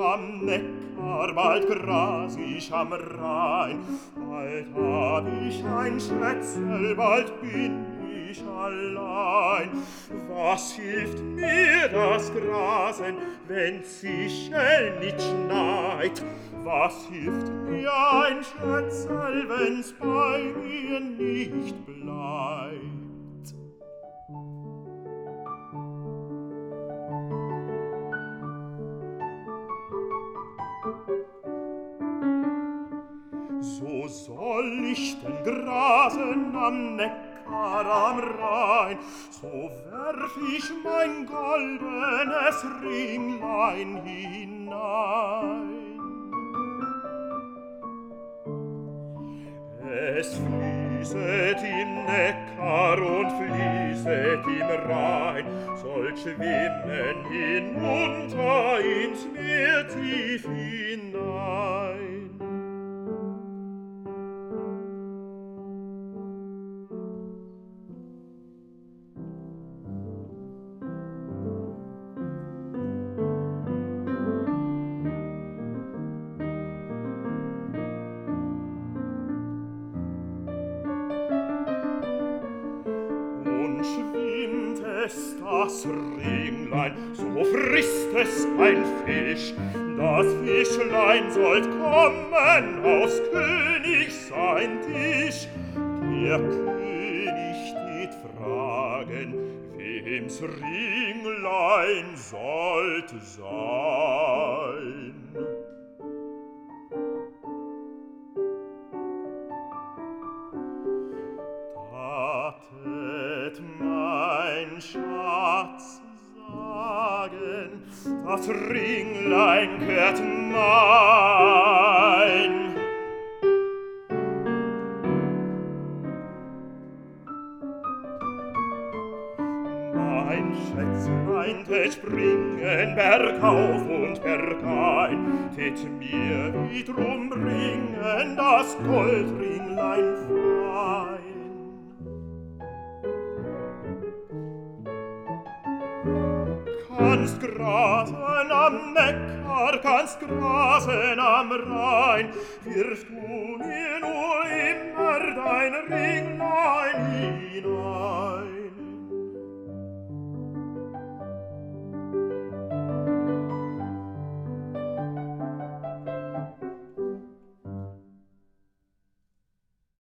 am Neckar, bald gras ich am Rhein. Bald hab ich ein Schätzel, bald bin ich allein. Was hilft mir das Grasen, wenn's sichel nicht schneit? Was hilft mir ein Schätzel, wenn's bei mir nicht bleibt? So soll ich denn grasen am Neckar am Rhein, so werf ich mein goldenes Ringlein hinein. Es fließet im Neckar und fließet im Rhein, soll schwimmen hinunter ins Meer tief hinein. Das Ringlein, so frisst es ein Fisch. Das Fischlein sollt kommen aus Königs sein Tisch. Der König tät fragen, wem's Ringlein sollt sein. Tatet mein Schatz sagen, das Ringlein gehört mein. Mein Schätzlein tät springen bergauf und bergein, tät mir wiederum bringen das Goldringlein fein. Kannst grasen am Neckar, kannst grasen am Rhein, wirf du mir nur immer dein Ringlein hinein.